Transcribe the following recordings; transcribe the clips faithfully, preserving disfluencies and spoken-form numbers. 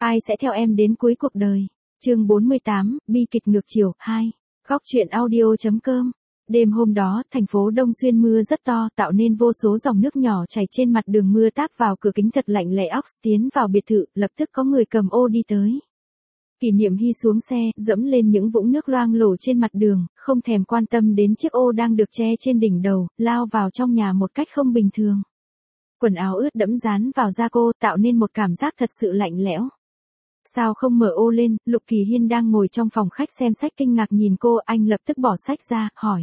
Ai sẽ theo em đến cuối cuộc đời? Chương bốn mươi tám, bi kịch ngược chiều, hai. Góc truyện audio.com. Đêm hôm đó, thành phố Đông Xuyên mưa rất to, tạo nên vô số dòng nước nhỏ chảy trên mặt đường, mưa táp vào cửa kính thật lạnh lẽo. Tiến vào biệt thự, lập tức có người cầm ô đi tới. Kỷ Niệm Hy xuống xe, dẫm lên những vũng nước loang lổ trên mặt đường, không thèm quan tâm đến chiếc ô đang được che trên đỉnh đầu, lao vào trong nhà một cách không bình thường. Quần áo ướt đẫm dán vào da cô, tạo nên một cảm giác thật sự lạnh lẽo. Sao không mở ô lên? Lục Kỳ Hiên đang ngồi trong phòng khách xem sách kinh ngạc nhìn cô, anh lập tức bỏ sách ra, hỏi.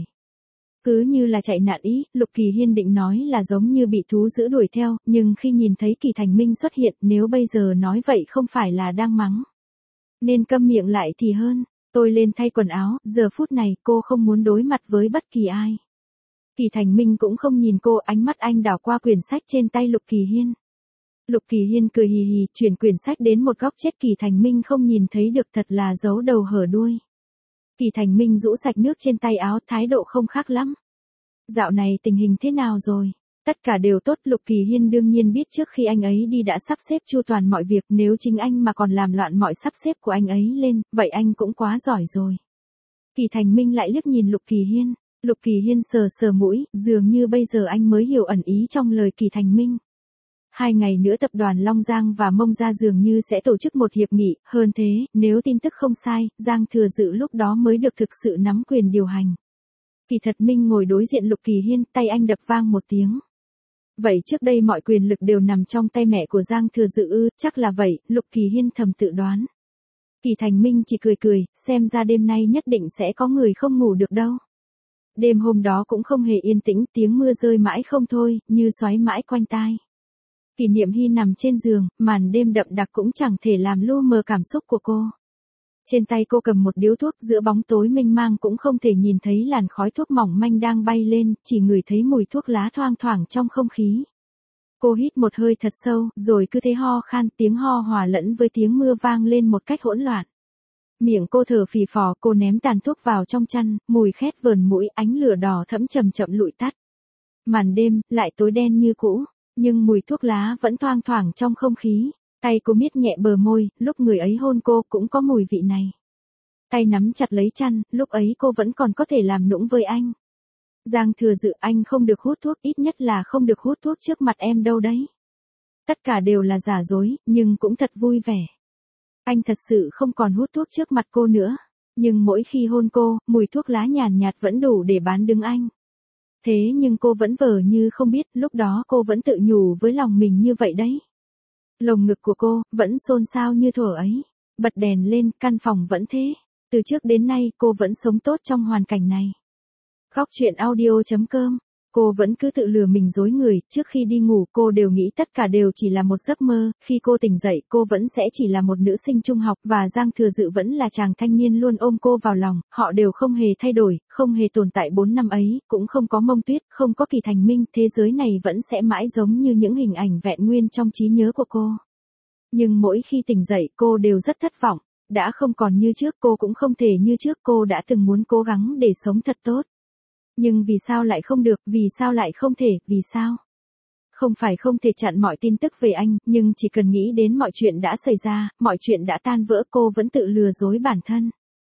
Cứ như là chạy nạn ý, Lục Kỳ Hiên định nói là giống như bị thú dữ đuổi theo, nhưng khi nhìn thấy Kỳ Thành Minh xuất hiện, nếu bây giờ nói vậy không phải là đang mắng. Nên câm miệng lại thì hơn. Tôi lên thay quần áo, giờ phút này cô không muốn đối mặt với bất kỳ ai. Kỳ Thành Minh cũng không nhìn cô, ánh mắt anh đảo qua quyển sách trên tay Lục Kỳ Hiên. Lục Kỳ Hiên cười hì hì, chuyển quyển sách đến một góc chết. Kỳ Thành Minh không nhìn thấy được, thật là giấu đầu hở đuôi. Kỳ Thành Minh rũ sạch nước trên tay áo, thái độ không khác lắm. Dạo này tình hình thế nào rồi? Tất cả đều tốt. Lục Kỳ Hiên đương nhiên biết trước khi anh ấy đi đã sắp xếp chu toàn mọi việc, nếu chính anh mà còn làm loạn mọi sắp xếp của anh ấy lên, vậy anh cũng quá giỏi rồi. Kỳ Thành Minh lại liếc nhìn Lục Kỳ Hiên. Lục Kỳ Hiên sờ sờ mũi, dường như bây giờ anh mới hiểu ẩn ý trong lời Kỳ Thành Minh. Hai ngày nữa tập đoàn Long Giang và Mông Gia dường như sẽ tổ chức một hiệp nghị, hơn thế, nếu tin tức không sai, Giang Thừa Dự lúc đó mới được thực sự nắm quyền điều hành. Kỳ Thật Minh ngồi đối diện Lục Kỳ Hiên, tay anh đập vang một tiếng. Vậy trước đây mọi quyền lực đều nằm trong tay mẹ của Giang Thừa Dự ư? Chắc là vậy, Lục Kỳ Hiên thầm tự đoán. Kỳ Thành Minh chỉ cười cười, xem ra đêm nay nhất định sẽ có người không ngủ được đâu. Đêm hôm đó cũng không hề yên tĩnh, tiếng mưa rơi mãi không thôi, như xoáy mãi quanh tai. Kỷ Niệm Hy nằm trên giường, màn đêm đậm đặc cũng chẳng thể làm lu mờ cảm xúc của cô. Trên tay cô cầm một điếu thuốc, giữa bóng tối mênh mang cũng không thể nhìn thấy làn khói thuốc mỏng manh đang bay lên, chỉ ngửi thấy mùi thuốc lá thoang thoảng trong không khí. Cô hít một hơi thật sâu, rồi cứ thế ho khan, tiếng ho hòa lẫn với tiếng mưa vang lên một cách hỗn loạn. Miệng cô thở phì phò, cô ném tàn thuốc vào trong chăn, mùi khét vờn mũi, ánh lửa đỏ thẫm chậm chậm lụi tắt. Màn đêm lại tối đen như cũ, nhưng mùi thuốc lá vẫn thoang thoảng trong không khí. Tay cô miết nhẹ bờ môi, lúc người ấy hôn cô cũng có mùi vị này. Tay nắm chặt lấy chăn, lúc ấy cô vẫn còn có thể làm nũng với anh. Giang Thừa Dự, anh không được hút thuốc, ít nhất là không được hút thuốc trước mặt em đâu đấy. Tất cả đều là giả dối, nhưng cũng thật vui vẻ. Anh thật sự không còn hút thuốc trước mặt cô nữa, nhưng mỗi khi hôn cô, mùi thuốc lá nhàn nhạt vẫn đủ để bán đứng anh. Thế nhưng cô vẫn vờ như không biết, lúc đó cô vẫn tự nhủ với lòng mình như vậy đấy. Lồng ngực của cô vẫn xôn xao như thuở ấy. Bật đèn lên, căn phòng vẫn thế. Từ trước đến nay cô vẫn sống tốt trong hoàn cảnh này. Góc truyện audio.com. Cô vẫn cứ tự lừa mình dối người, trước khi đi ngủ cô đều nghĩ tất cả đều chỉ là một giấc mơ, khi cô tỉnh dậy cô vẫn sẽ chỉ là một nữ sinh trung học và Giang Thừa Dự vẫn là chàng thanh niên luôn ôm cô vào lòng, họ đều không hề thay đổi, không hề tồn tại bốn năm ấy, cũng không có Mông Tuyết, không có Kỳ Thành Minh, thế giới này vẫn sẽ mãi giống như những hình ảnh vẹn nguyên trong trí nhớ của cô. Nhưng mỗi khi tỉnh dậy cô đều rất thất vọng, đã không còn như trước, cô cũng không thể như trước, cô đã từng muốn cố gắng để sống thật tốt. Nhưng vì sao lại không được, vì sao lại không thể, vì sao? Không phải không thể chặn mọi tin tức về anh, nhưng chỉ cần nghĩ đến mọi chuyện đã xảy ra, mọi chuyện đã tan vỡ, cô vẫn tự lừa dối bản thân.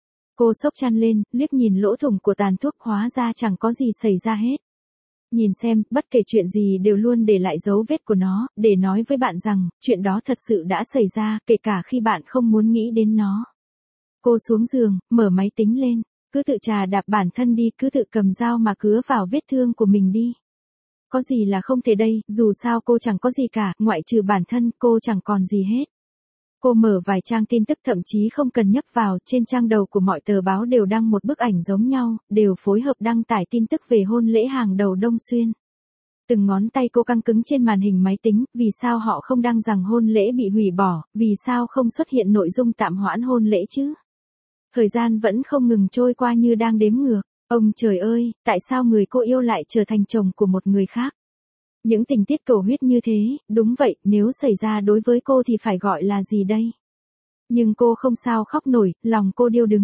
Cô xốc chăn lên, liếc nhìn lỗ thủng của tàn thuốc, hóa ra chẳng có gì xảy ra hết. Nhìn xem, bất kể chuyện gì đều luôn để lại dấu vết của nó, để nói với bạn rằng, chuyện đó thật sự đã xảy ra, kể cả khi bạn không muốn nghĩ đến nó. Cô xuống giường, mở máy tính lên. Cứ tự trà đạp bản thân đi, cứ tự cầm dao mà cứa vào vết thương của mình đi. Có gì là không thể đây, dù sao cô chẳng có gì cả, ngoại trừ bản thân, cô chẳng còn gì hết. Cô mở vài trang tin tức, thậm chí không cần nhấp vào, trên trang đầu của mọi tờ báo đều đăng một bức ảnh giống nhau, đều phối hợp đăng tải tin tức về hôn lễ hàng đầu Đông Xuyên. Từng ngón tay cô căng cứng trên màn hình máy tính, vì sao họ không đăng rằng hôn lễ bị hủy bỏ, vì sao không xuất hiện nội dung tạm hoãn hôn lễ chứ? Thời gian vẫn không ngừng trôi qua như đang đếm ngược. Ông trời ơi, tại sao người cô yêu lại trở thành chồng của một người khác? Những tình tiết cầu huyết như thế, đúng vậy, nếu xảy ra đối với cô thì phải gọi là gì đây? Nhưng cô không sao khóc nổi, lòng cô điêu đứng.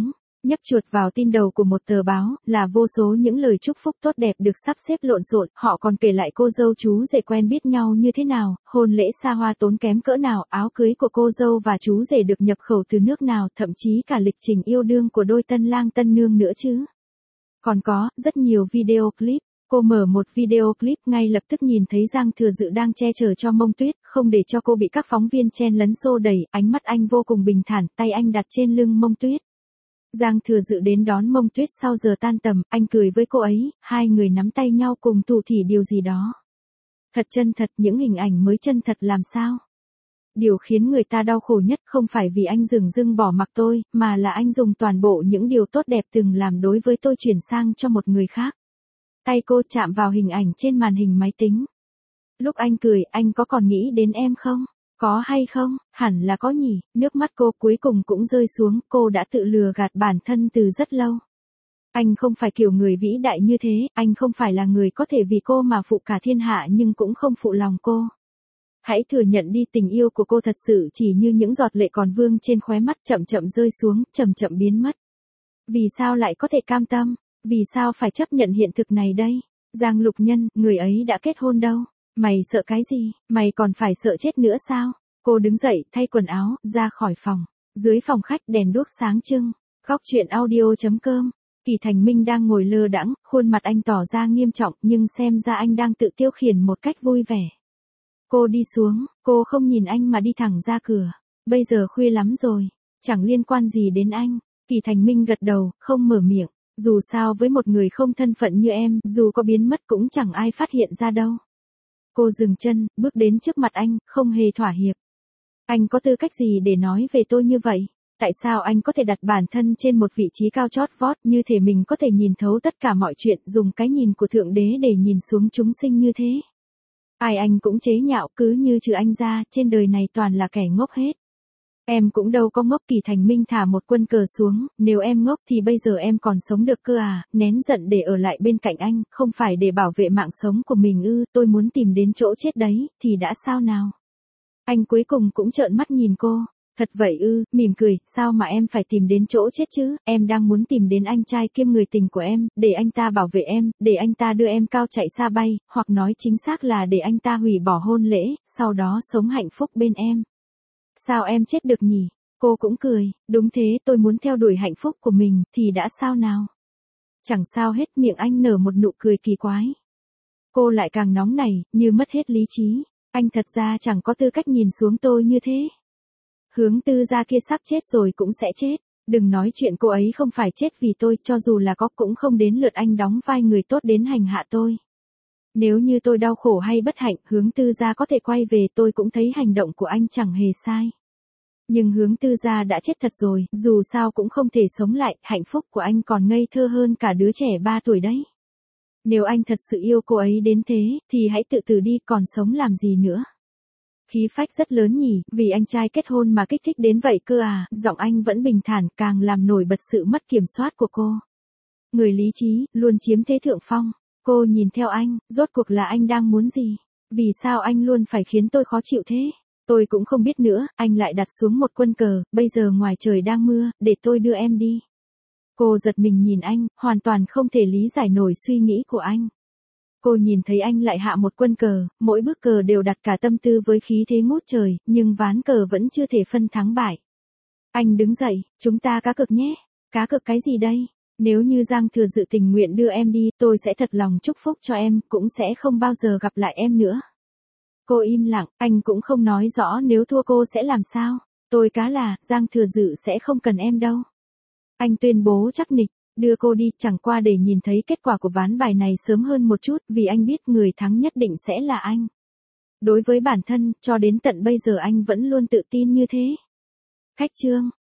Nhấp chuột vào tin đầu của một tờ báo, là vô số những lời chúc phúc tốt đẹp được sắp xếp lộn xộn, họ còn kể lại cô dâu chú rể quen biết nhau như thế nào, hôn lễ xa hoa tốn kém cỡ nào, áo cưới của cô dâu và chú rể được nhập khẩu từ nước nào, thậm chí cả lịch trình yêu đương của đôi tân lang tân nương nữa chứ. Còn có, rất nhiều video clip. Cô mở một video clip ngay lập tức nhìn thấy Giang Thừa Dự đang che chở cho Mông Tuyết, không để cho cô bị các phóng viên chen lấn xô đẩy, ánh mắt anh vô cùng bình thản, tay anh đặt trên lưng Mông Tuyết. Giang Thừa Dự đến đón Mông Tuyết sau giờ tan tầm, anh cười với cô ấy, hai người nắm tay nhau cùng thủ thỉ điều gì đó. Thật chân thật, những hình ảnh mới chân thật làm sao. Điều khiến người ta đau khổ nhất không phải vì anh dửng dưng bỏ mặc tôi, mà là anh dùng toàn bộ những điều tốt đẹp từng làm đối với tôi chuyển sang cho một người khác. Tay cô chạm vào hình ảnh trên màn hình máy tính. Lúc anh cười, anh có còn nghĩ đến em không? Có hay không? Hẳn là có nhỉ. Nước mắt cô cuối cùng cũng rơi xuống, cô đã tự lừa gạt bản thân từ rất lâu. Anh không phải kiểu người vĩ đại như thế, anh không phải là người có thể vì cô mà phụ cả thiên hạ nhưng cũng không phụ lòng cô. Hãy thừa nhận đi, tình yêu của cô thật sự chỉ như những giọt lệ còn vương trên khóe mắt, chậm chậm rơi xuống, chậm chậm biến mất. Vì sao lại có thể cam tâm? Vì sao phải chấp nhận hiện thực này đây? Giang Lục Nhân, người ấy đã kết hôn đâu? Mày sợ cái gì? Mày còn phải sợ chết nữa sao? Cô đứng dậy, thay quần áo, ra khỏi phòng. Dưới phòng khách đèn đuốc sáng trưng. Góc chuyện audio chấm com. Kỳ Thành Minh đang ngồi lơ đãng, khuôn mặt anh tỏ ra nghiêm trọng, nhưng xem ra anh đang tự tiêu khiển một cách vui vẻ. Cô đi xuống, cô không nhìn anh mà đi thẳng ra cửa. Bây giờ khuya lắm rồi, chẳng liên quan gì đến anh. Kỳ Thành Minh gật đầu, không mở miệng. Dù sao với một người không thân phận như em, dù có biến mất cũng chẳng ai phát hiện ra đâu. Cô dừng chân, bước đến trước mặt anh, không hề thỏa hiệp. Anh có tư cách gì để nói về tôi như vậy? Tại sao anh có thể đặt bản thân trên một vị trí cao chót vót, như thể mình có thể nhìn thấu tất cả mọi chuyện, dùng cái nhìn của Thượng Đế để nhìn xuống chúng sinh như thế? Ai anh cũng chế nhạo, cứ như trừ anh ra, trên đời này toàn là kẻ ngốc hết. Em cũng đâu có ngốc. Kỳ Thành Minh thả một quân cờ xuống, nếu em ngốc thì bây giờ em còn sống được cơ à, nén giận để ở lại bên cạnh anh, không phải để bảo vệ mạng sống của mình ư, tôi muốn tìm đến chỗ chết đấy, thì đã sao nào? Anh cuối cùng cũng trợn mắt nhìn cô, thật vậy ư, mỉm cười, sao mà em phải tìm đến chỗ chết chứ, em đang muốn tìm đến anh trai kiêm người tình của em, để anh ta bảo vệ em, để anh ta đưa em cao chạy xa bay, hoặc nói chính xác là để anh ta hủy bỏ hôn lễ, sau đó sống hạnh phúc bên em. Sao em chết được nhỉ? Cô cũng cười, đúng thế, tôi muốn theo đuổi hạnh phúc của mình, thì đã sao nào? Chẳng sao hết, miệng anh nở một nụ cười kỳ quái. Cô lại càng nóng nảy, như mất hết lý trí. Anh thật ra chẳng có tư cách nhìn xuống tôi như thế. Hướng Tư gia kia sắp chết rồi cũng sẽ chết. Đừng nói chuyện cô ấy không phải chết vì tôi, cho dù là có cũng không đến lượt anh đóng vai người tốt đến hành hạ tôi. Nếu như tôi đau khổ hay bất hạnh, Hướng Tư gia có thể quay về, tôi cũng thấy hành động của anh chẳng hề sai. Nhưng Hướng Tư gia đã chết thật rồi, dù sao cũng không thể sống lại, hạnh phúc của anh còn ngây thơ hơn cả đứa trẻ ba tuổi đấy. Nếu anh thật sự yêu cô ấy đến thế, thì hãy tự tử đi, còn sống làm gì nữa. Khí phách rất lớn nhỉ, vì anh trai kết hôn mà kích thích đến vậy cơ à, giọng anh vẫn bình thản, càng làm nổi bật sự mất kiểm soát của cô. Người lý trí, luôn chiếm thế thượng phong. Cô nhìn theo anh, rốt cuộc là anh đang muốn gì? Vì sao anh luôn phải khiến tôi khó chịu thế? Tôi cũng không biết nữa, anh lại đặt xuống một quân cờ, bây giờ ngoài trời đang mưa, để tôi đưa em đi. Cô giật mình nhìn anh, hoàn toàn không thể lý giải nổi suy nghĩ của anh. Cô nhìn thấy anh lại hạ một quân cờ, mỗi bước cờ đều đặt cả tâm tư với khí thế ngút trời, nhưng ván cờ vẫn chưa thể phân thắng bại. Anh đứng dậy, chúng ta cá cược nhé. Cá cược cái gì đây? Nếu như Giang Thừa Dự tình nguyện đưa em đi, tôi sẽ thật lòng chúc phúc cho em, cũng sẽ không bao giờ gặp lại em nữa. Cô im lặng, anh cũng không nói rõ nếu thua cô sẽ làm sao. Tôi cá là, Giang Thừa Dự sẽ không cần em đâu. Anh tuyên bố chắc nịch, đưa cô đi, chẳng qua để nhìn thấy kết quả của ván bài này sớm hơn một chút, vì anh biết người thắng nhất định sẽ là anh. Đối với bản thân, cho đến tận bây giờ anh vẫn luôn tự tin như thế. Khách trương.